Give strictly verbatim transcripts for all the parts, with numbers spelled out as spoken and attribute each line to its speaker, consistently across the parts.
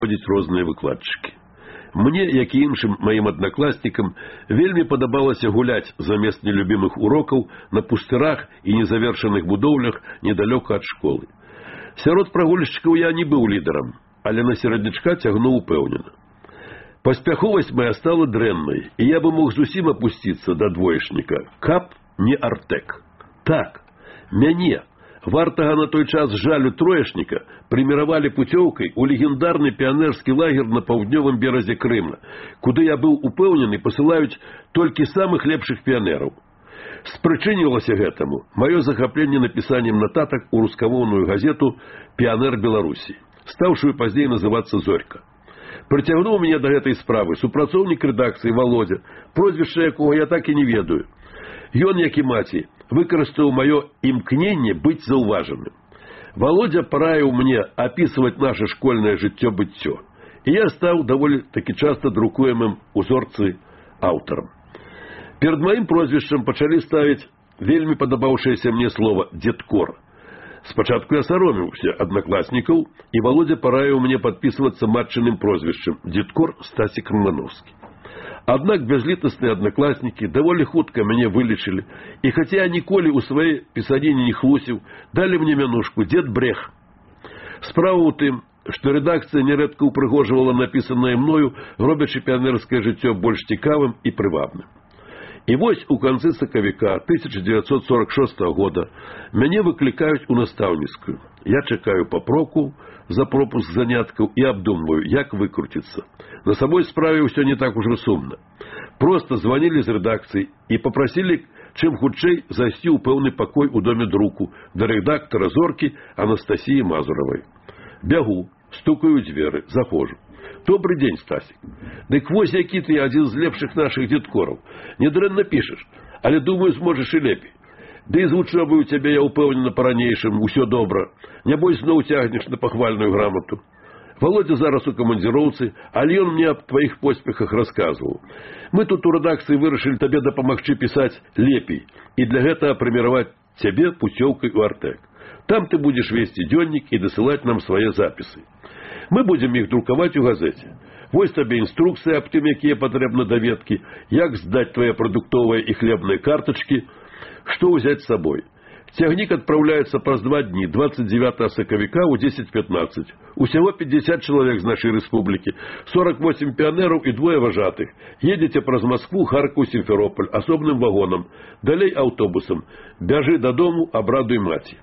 Speaker 1: ходзіць розныя выкладчыкі. Мне, як і іншым маім аднакласнікам, вельмі падабалася гуляць замест нелюбімых урокаў на пустырах і незавершаных будоўлях недалёка ад школы. Сярод прагульшчыкаў я не быў лідарам, але на сераднячка цягнуў упэўнена. Паспяховасць моя стала дрэннай, і я бы мог зусім апусціцца да двоечніка, каб не Артэк. Так, мяне, вартага на той час жалю троечніка, прэміравалі пуцёўкай у легендарны піянерскі лагер на паўднёвым беразе Крыма, куды я быў упэўнены, пасылаюць толькі самых лепшых піянераў. Спрычынілася гэтаму маё захапленне напісаннем нататак у рускамоўную газету «Піянер Беларусі», стаўшую пазней называцца «Зорька». Прыцягнуў мяне да гэтай справы супрацоўнік рэдакцыі Володя, прозвішча якога я так і не ведаю. Ён, як і маці, выкарыстаў маё імкненне быць заўважаным. Володя параіў мне апісваць наше школьнае жыццё-быццё, і я стаў даволі такі часта друкуемым узорцы аўтарам. Перад маім прозвішчам пачалі ставіць вельмі падабаўшееся мне слова «дзедкор». Спачатку я саромеўся аднакласнікаў, і Володя параіў мне падпісвацца матчыным прозвішчам «дзедкор Стасік Романовскі». Аднак бязлітасныя аднакласнікі даволі хутка мяне вылечылі, і хаця я ніколі ў сваёй пісаніне не хлусіў, далі мне мянушку «дзед Брех». Справа ў тым, што рэдакцыя нярэдка ўпрыгожвала напісанае мною, робячы піянерскае жыццё больш цікавым і прывабным. І вось у канцы сакавіка тысяча дзевяцьсот сорок шостага года мяне выклікаюць у настаўніцкую. Я чакаю папроку за пропуск заняткаў і абдумваю, як выкруціцца. На самой справе ўсё не так ужо сумна. Проста званілі з рэдакцыі і папрасілі чым хутчэй зайсці ў пэўны пакой у доме друку да рэдактара «Зоркі» Анастасіі Мазуравай. Бягу, стукаю ў дзверы, заходжу. «Добрый день, Стасик. Дык вось які ты адзін з лепшых нашых дзедкораў. Нядрэнна пішаш, але, думаю, зможаш і лепей. Ды і з вучобай у цябе, я ўпэўнена, па-ранейшым, усё добра. Нябось зноў цягнеш на пахвальную грамату. Володя зараз у камандзіроўцы, але ён мне аб тваіх поспехах расказваў. Мы тут у рэдакцыі вырашылі табе дапамагчы пісаць лепей, і для гэтага прэміраваць цябе пуцёўкай у Артэк. Там ты будзеш весці дзённік і дасылаць нам свае запісы. Мы будзем іх друкаваць у газеце. Вось табе інструкцыя аб тым, якія патрэбны даведкі, як здаць твае прадуктовыя і хлебныя картачкі, што ўзяць з сабой. Цягнік адпраўляецца праз два дні, двадцать девятого сакавіка ў дзесяць пятнаццаць. Усяго пятьдесят чалавек з нашай рэспублікі, сорок восемь піянераў і двое важатых. Едзеце праз Маскву, Харкаў, Сімферополь асобным вагонам, далей аўтобусам. Бяжы дадому, абрадуй маці.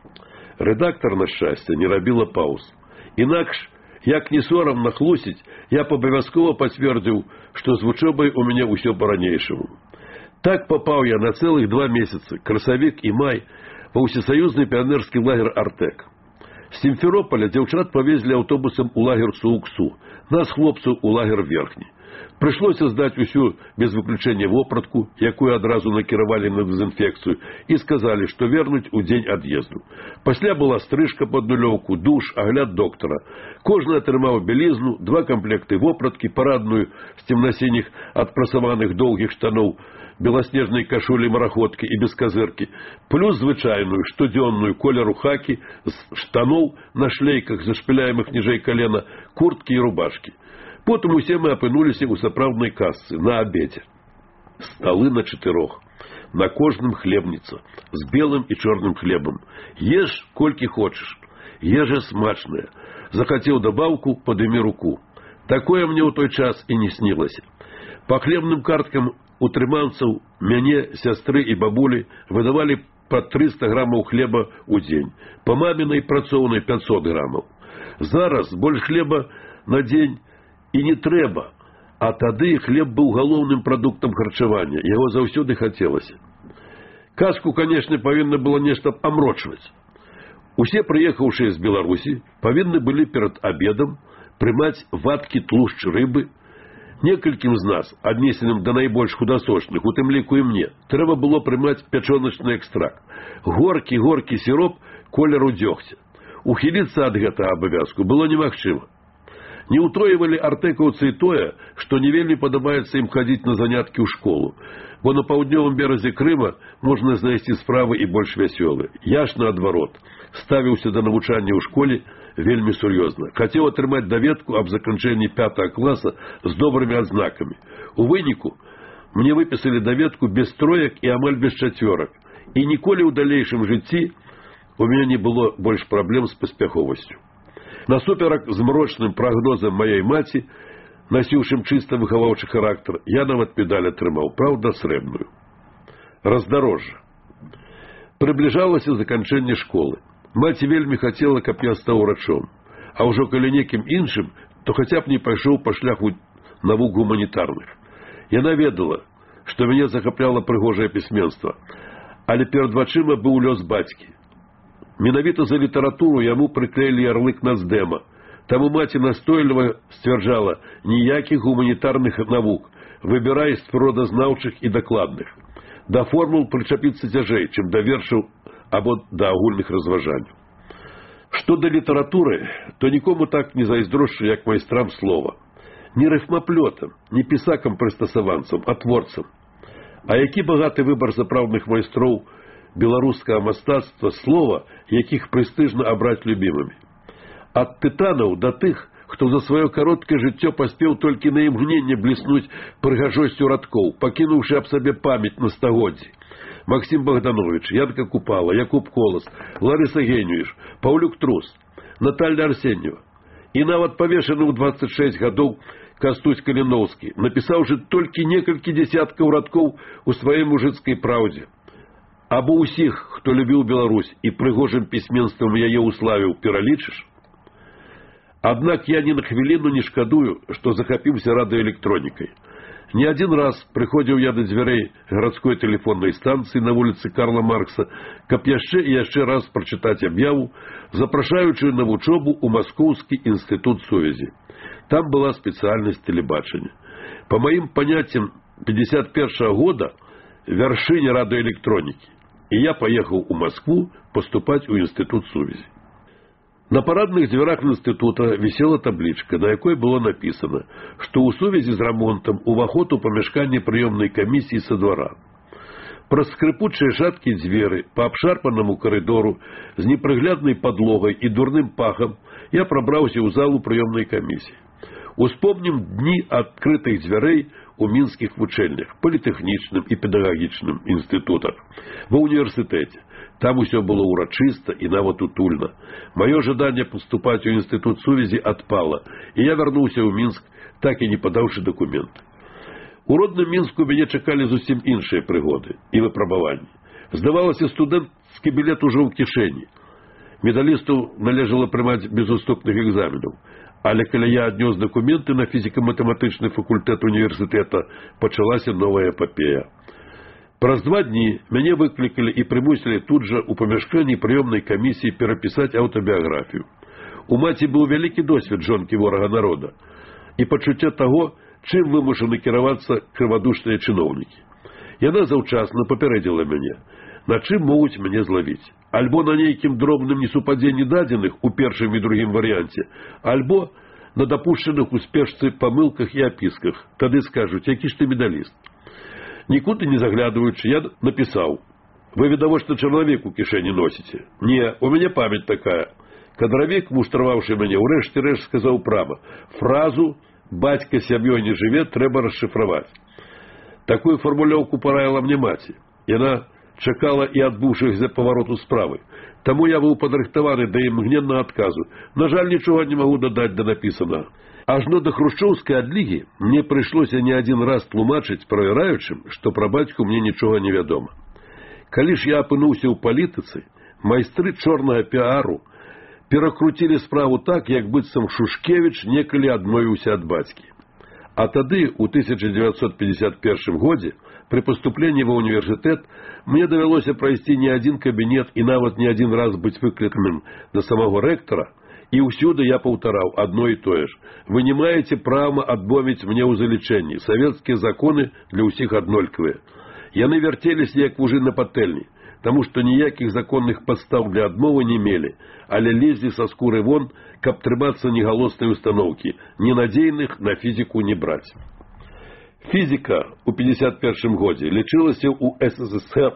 Speaker 1: Рэдактар, на шчасце, не рабіла паўз. Інакш, як не сорамна хлусіць, я абавязкова пацвердзіў, што з вучобай у мяне ўсё па-ранейшаму. Так папаў я на цэлых два месяцы, красавік і май, ва ўсесаюзны піянерскі лагер Артэк. З Сімферополя дзяўчат павезлі аўтобусам у лагер Сууксу, нас, хлопцаў, у лагер Верхні. Прыйшлося здаць усю без выключэння вопратку, якую адразу накіравалі на дэзінфекцыю, і сказалі, што вернуць у дзень ад'езду. Пасля была стрыжка пад нулёўку, душ, агляд доктара. Кожны атрымаў белізну, два камплекты вопраткі, парадную з цемнасініх адпрасаваных доўгіх штаноў, беласнежнай кашулі мараходкі і без казыркі, плюс звычайную штодзённую колеру хакі з штаноў на шлейках, зашпіляемых ніжэй калена, курткі і рубашкі. Потым усе мы апынуліся ў сапраўднай касцы на абедзе. Сталы на чатырох. На кожным хлебніца, з белым і чорным хлебам. Еш, колькі хочаш. Ежа смачная. Захацеў дабаўку, падымі руку. Такое мне ў той час і не снілася. Па хлебным карткам утрыманцаў, мяне, сястры і бабулі выдавалі па трыста грамаў хлеба ў дзень. Па мамінай працоўнай пятьсот грамаў. Зараз больш хлеба на дзень і не трэба, а тады хлеб быў галоўным прадуктам харчавання, яго заўсёды хацелася. Казку, канешне, павінна было нешта амрочваць. Усе прыехаўшыя з Беларусі павінны былі перад абедам прымаць вадкі тлушч рыбы. Некалькім з нас, аднесеным да найбольш худасочных, у тым ліку і мне, трэба было прымаць пячоначны экстракт. Горкі-горкі сіроп колеру дзёгця. Ухіліцца ад гэтага абавязку было немагчыма. Не ўтроівалі артэкаўцы і тое, што не вельмі падабаецца ім хадзіць на заняткі ў школу, бо на паўднёвым беразе Крыма можна знайсці справы і больш вясёлыя. Я ж, наадварот, ставіўся да навучання ў школе вельмі сур'ёзна. Хацеў атрымаць даведку аб заканчэнні пятага класа з добрымі адзнакамі. У выніку мне выпісалі даведку без троек і амаль без чацвёрак. І ніколі ў далейшым жыцці у мяне не было больш праблем з паспяховасцю. Насуперак змрочным прагнозам маёй маці, насіўшым чыста выхаваўчы характар, я нават медаль атрымаў, праўда, срэбную. Раздарожжа. Прыбліжалася заканчэнне школы. Маці вельмі хацела, каб я стаў урачом. А ўжо калі некім іншым, то хаця б не пайшоў па шляху навук гуманітарных. Яна ведала, што мяне захапляла прыгожае пісьменства, але перад вачыма быў лёс бацькі. Менавіта за літаратуру яму прыклеілі ярлык нацдэма. Таму маці настойліва сцвярджала: ніякіх гуманітарных навук, выбірай з прыродазнаўчых і дакладных. Да формул прычапіцца цяжэй, чым да вершаў або да агульных разважанняў. Што да літаратуры, то нікому так не зайздрошчу, як майстрам слова. Не рыфмаплётам, не пісакам-прыстасаванцам, а творцам. А які багаты выбар запраўдных майстроў беларускага мастацтва слова, якіх прэстыжна абраць любімымі. Ад тытанаў да тых, хто за сваё кароткае жыццё паспеў толькі на імгненне бліснуць прыгажосцю радкоў, пакінуўшы аб сабе памяць на стагоддзі. Максим Богданович, Янка Купала, Якуб Колас, Ларыса Генюіш, Паўлюк Трус, Наталья Арсеньева. І нават павешаны ў дваццаць шэсць гадоў Кастусь Каліноўскі, напісаўшы толькі некалькі дзесяткаў радкоў у сваёй мужыцкай праўдзе. Або ўсіх, хто любіў Беларусь і прыгожым пісьменствам яе уславіў, пералічыш? Аднак я ні на хвіліну не шкадую, што захапіўся радыёэлектронікай. Не адзін раз прыходзіў я да дзвярэй гарадской тэлефоннай станцыі на вуліцы Карла Маркса, каб яшчэ і яшчэ раз прачытаць аб'яву, запрашаючую на вучобу ў Маскоўскі інстытут сувязі. Там была спецыяльнасць тэлебачання. Па маім паняццям пятьдесят першага года вяршыня радыёэлектронікі. І я паехаў у Маскву паступаць у інстытут сувязі. На парадных дзвярах інстытута вісела таблічка, на якой было напісана, што ў сувязі з рамонтам уваход у памяшканне прыёмнай камісіі са двара. Праз скрыпучыя шаткія дзверы па абшарпанаму карыдору з непрыгляднай падлогай і дурным пахам я прабраўся ў залу прыёмнай камісіі. Успомнім дні адкрытых дзвярэй у мінскіх вучэльнях, політэхнічным і педагагічным інстытутах, ва ўніверсітэце. Там усё было урачыста і нават утульна. Маё жаданне паступаць у інстытут сувязі адпала, і я вярнуўся ў Мінск, так і не падаўшы дакументы. У родным Мінску мяне чакалі зусім іншыя прыгоды і выпрабаванні. Здавалася, студэнцкі білет ужо ў кішэні. Медалісту належала прымаць без уступных экзаменаў. Але калі я аднёс дакументы на фізіка-матэматычны факультэт універсітэта, пачалася новая эпапея. Праз два дні мяне выклікалі і прымусілі тут жа ў памяшканні прыёмнай камісіі перапісаць аўтабіяграфію. У маці быў вялікі досвед жонкі ворага народа і пачуцця таго, чым вымушаны кіравацца крывадушныя чыноўнікі. Яна заўчасна папярэдзіла мяне, на чым могуць мяне злавіць. Альбо на нейкім дробным несупадзенні дадзеных у першым і другім варыянце, альбо на дапушчаных у спешцы памылках і апісках. Тады скажуць, які ж ты медаліст. Нікуды не заглядваючы, я напісаў: вы відавочна чарнавік у кішэні носіце. Не, у мяне памяць такая. Кадравік, муштраваўшы мяне, урэшце рэшт сказаў прама: фразу «бацька сям'ёй не жыве» трэба расшыфраваць. Такую фармулёўку параіла мне маці. Яна чакала і адбыўшыхся павароту справы. Таму я быў падрыхтаваны да імгненнага адказу. На жаль, нічога не магу дадаць да напісанага. Ажно да хрушчоўскай адлігі мне прыйшлося не адзін раз тлумачыць правяраючым, што пра бацьку мне нічога не вядома. Калі ж я апынуўся ў палітыцы, майстры чорнага піару перакруцілі справу так, як быццам Шушкевіч некалі адмовіўся ад бацькі. А тады, у тысяча дзевяцьсот пятьдесят первым годзе, пры паступленні ва ўніверсітэт, мне давялося прайсці не адзін кабінет і нават не адзін раз быць выкліканым да самого рэктара, і ўсюды я паўтараў адно і тое ж: вы не маеце права адмовіць мне ў залічэнні, савецкія законы для ўсіх аднолькавыя. Яны вярцеліся як вужы на патэльні, таму што ніякіх законных падстаў для адмовы не мелі, але лезлі са скуры вон, каб трымацца негалоснай устаноўкі, ненадзейных на фізіку не браць. Фізіка ў пятьдесят первым годзе лічылася ў СССР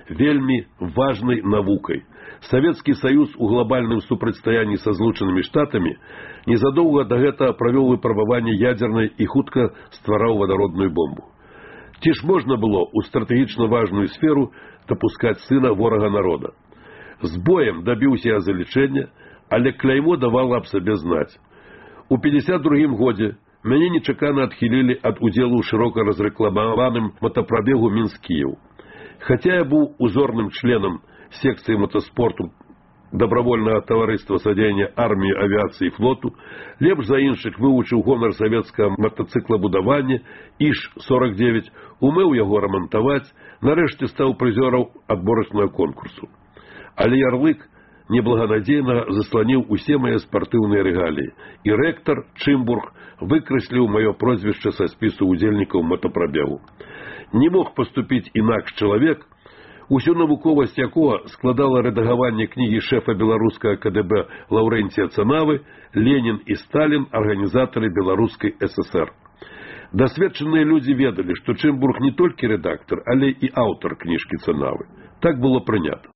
Speaker 1: вельмі важнай навукай. Савецкі Саюз у глобальным супрацьстаянні са Злучанымі Штатамі незадоўга да гэтага правёў выпрабаванне ядзернай і хутка ствараў вадародную бомбу. Ці ж можна было ў стратэгічна важную сферу дапускаць сына ворага народа? З боем дабіўся я залічэння, але кляймо давала аб сабе знаць. У пятьдесят другім годзе мяне нечакана адхілілі ад удзелу ў шырока разрэкламаваным мотапрабегу Мінск-Кіеў. Хаця я быў узорным членам секцыі мотоспорту добровольного таварыства садзення арміі, авіяцыі і флоту, лепш за іншых вывучыў гонар савецкага матацыклабудавання І Ж сорок девять, умеў яго рамантаваць, нарэшце стаў прызёрам адборачнага конкурсу. Але ярлык неблаганадзейна засланіў усе мае спартыўныя рэгаліі, і рэктар Чымбург выкрэсліў маё прозвішча са спісу удзельнікаў мотапрабегу. Не мог паступіць інакш чалавек, усю навуковасць якога складала рэдагаванне кнігі шэфа беларускага Ка Дэ Бэ Лаўрэнція Цанавы «Ленін і Сталін. Арганізатары беларускай Эс Эс Эр». Дасведчаныя людзі ведалі, што Чымбург не толькі рэдактар, але і аўтар кніжкі Цанавы. Так было прынята.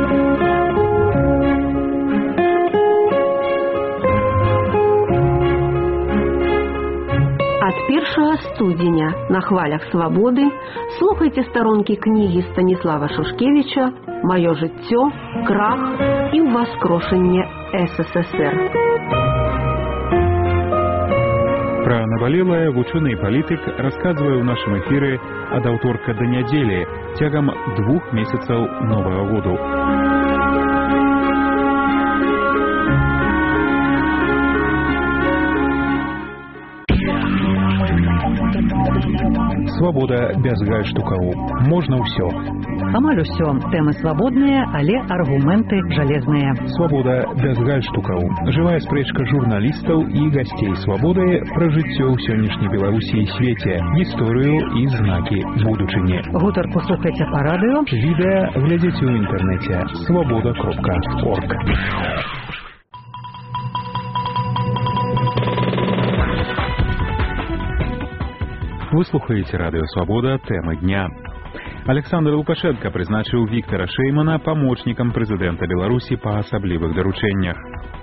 Speaker 2: Ад першага студзеня на хвалях свабоды слухайце старонкі кнігі Станіслава Шушкевіча «Маё жыццё, крах і ўваскрошанне Эс Эс Эс Эр».
Speaker 3: Пра набалелае вучоны і палітык расказвае ў нашым эфіры ад аўторка да нядзелі цягам двух месяцаў новага году. Свабода без гальштукаў. Можна ўсё.
Speaker 4: Амаль усё. Тэмы свабодныя, але аргументы жалезныя.
Speaker 3: Свабода без гальштукаў. Жывая спрэчка журналістаў і гасцей свабоды пра жыццё ў сённяшняй Беларусі і свеце, гісторыю і знакі будучыні.
Speaker 4: Гутарку слухайце па радыё.
Speaker 3: Відэа глядзіце ў інтэрнэце свабода кропка орг. Вы слухаеце радыё «Свабода», тэмы дня. Александр Лукашенко прызначыў Віктара Шэймана памочнікам прэзідэнта Беларусі па асаблівых даручэннях.